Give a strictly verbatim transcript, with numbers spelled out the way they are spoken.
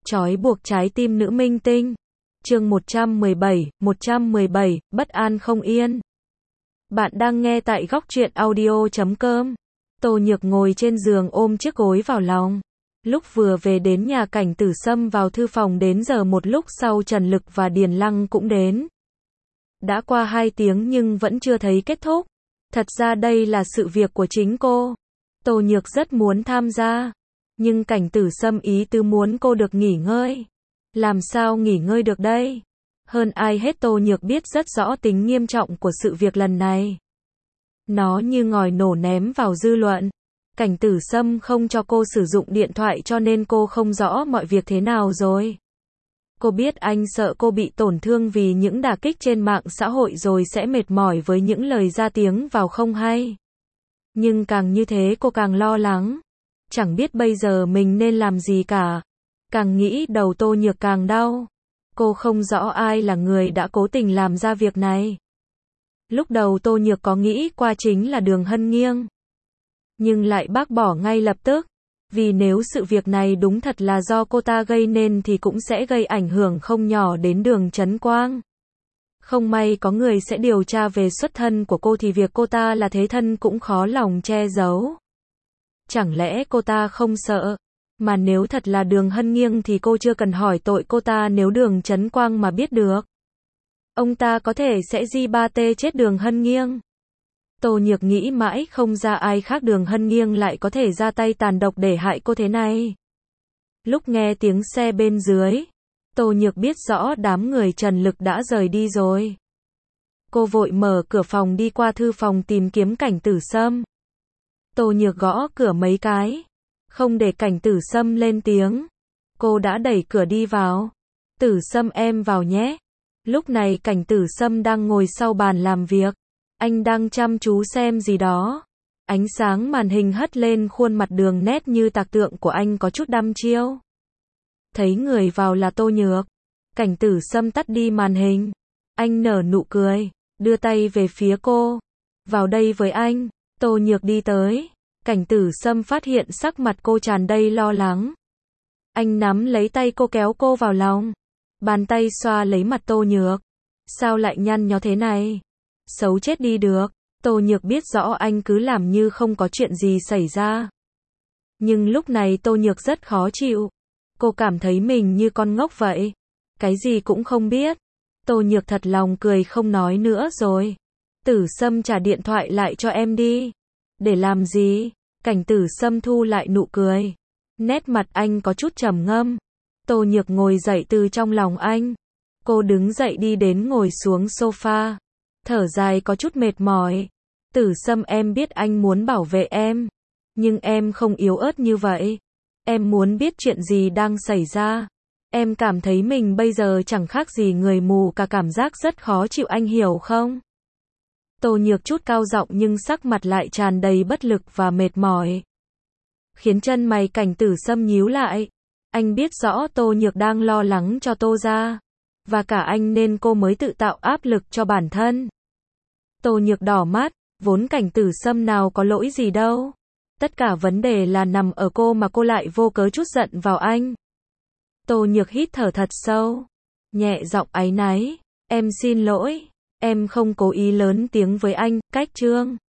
Trói buộc trái tim nữ minh tinh. Chương một trăm mười bảy, một trăm mười bảy, bất an không yên. Bạn đang nghe tại góc truyện audio chấm com. Tô Nhược ngồi trên giường ôm chiếc gối vào lòng. Lúc vừa về đến nhà Cảnh Tử Sâm vào thư phòng đến giờ một lúc sau Trần Lực và Điền Lăng cũng đến. Đã qua hai tiếng nhưng vẫn chưa thấy kết thúc. Thật ra đây là sự việc của chính cô. Tô Nhược rất muốn tham gia. Nhưng Cảnh Tử Sâm ý tứ muốn cô được nghỉ ngơi. Làm sao nghỉ ngơi được đây? Hơn ai hết Tô Nhược biết rất rõ tính nghiêm trọng của sự việc lần này. Nó như ngòi nổ ném vào dư luận. Cảnh Tử Sâm không cho cô sử dụng điện thoại cho nên cô không rõ mọi việc thế nào rồi. Cô biết anh sợ cô bị tổn thương vì những đả kích trên mạng xã hội rồi sẽ mệt mỏi với những lời ra tiếng vào không hay. Nhưng càng như thế cô càng lo lắng. Chẳng biết bây giờ mình nên làm gì cả. Càng nghĩ đầu Tô Nhược càng đau. Cô không rõ ai là người đã cố tình làm ra việc này. Lúc đầu Tô Nhược có nghĩ qua chính là Đường Hân Nghiêng. Nhưng lại bác bỏ ngay lập tức. Vì nếu sự việc này đúng thật là do cô ta gây nên thì cũng sẽ gây ảnh hưởng không nhỏ đến Đường Chấn Quang. Không may có người sẽ điều tra về xuất thân của cô thì việc cô ta là thế thân cũng khó lòng che giấu. Chẳng lẽ cô ta không sợ? Mà nếu thật là Đường Hân Nghiêng thì cô chưa cần hỏi tội cô ta nếu Đường Chấn Quang mà biết được. Ông ta có thể sẽ di ba tê chết Đường Hân Nghiêng. Tô Nhược nghĩ mãi không ra ai khác Đường Hân Nghiêng lại có thể ra tay tàn độc để hại cô thế này. Lúc nghe tiếng xe bên dưới, Tô Nhược biết rõ đám người Trần Lực đã rời đi rồi. Cô vội mở cửa phòng đi qua thư phòng tìm kiếm Cảnh Tử Sâm. Tô Nhược gõ cửa mấy cái, không để Cảnh Tử Sâm lên tiếng. Cô đã đẩy cửa đi vào. Tử Sâm em vào nhé. Lúc này Cảnh Tử Sâm đang ngồi sau bàn làm việc. Anh đang chăm chú xem gì đó. Ánh sáng màn hình hất lên khuôn mặt đường nét như tạc tượng của anh có chút đăm chiêu. Thấy người vào là Tô Nhược. Cảnh Tử Sâm tắt đi màn hình. Anh nở nụ cười, đưa tay về phía cô. Vào đây với anh. Tô Nhược đi tới. Cảnh Tử Sâm phát hiện sắc mặt cô tràn đầy lo lắng. Anh nắm lấy tay cô kéo cô vào lòng. Bàn tay xoa lấy mặt Tô Nhược. Sao lại nhăn nhó thế này? Xấu chết đi được. Tô Nhược biết rõ anh cứ làm như không có chuyện gì xảy ra. Nhưng lúc này Tô Nhược rất khó chịu. Cô cảm thấy mình như con ngốc vậy. Cái gì cũng không biết. Tô Nhược thật lòng cười không nói nữa rồi. Tử Sâm trả điện thoại lại cho em đi. Để làm gì? Cảnh Tử Sâm thu lại nụ cười. Nét mặt anh có chút trầm ngâm. Tô Nhược ngồi dậy từ trong lòng anh. Cô đứng dậy đi đến ngồi xuống sofa. Thở dài có chút mệt mỏi. Tử Sâm em biết anh muốn bảo vệ em. Nhưng em không yếu ớt như vậy. Em muốn biết chuyện gì đang xảy ra. Em cảm thấy mình bây giờ chẳng khác gì người mù cả, cảm giác rất khó chịu, anh hiểu không? Tô Nhược chút cao giọng nhưng sắc mặt lại tràn đầy bất lực và mệt mỏi. Khiến chân mày Cảnh Tử Sâm nhíu lại. Anh biết rõ Tô Nhược đang lo lắng cho Tô gia. Và cả anh nên cô mới tự tạo áp lực cho bản thân. Tô Nhược đỏ mắt. Vốn Cảnh Tử Sâm nào có lỗi gì đâu. Tất cả vấn đề là nằm ở cô mà cô lại vô cớ chút giận vào anh. Tô Nhược hít thở thật sâu. Nhẹ giọng áy náy. Em xin lỗi. Em không cố ý lớn tiếng với anh. Cách Trương.